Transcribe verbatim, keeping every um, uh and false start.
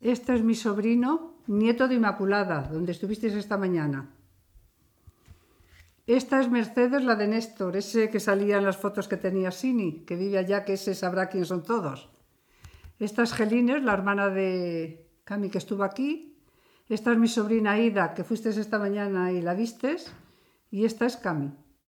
Este es mi sobrino, nieto de Inmaculada, donde estuvisteis esta mañana. Esta es Mercedes, la de Néstor, ese que salía en las fotos que tenía Sini, que vive allá, que ese sabrá quién son todos. Esta es Gelines, la hermana de Cami, que estuvo aquí. Esta es mi sobrina Ida, que fuiste esta mañana y la vistes. Y esta es Cami.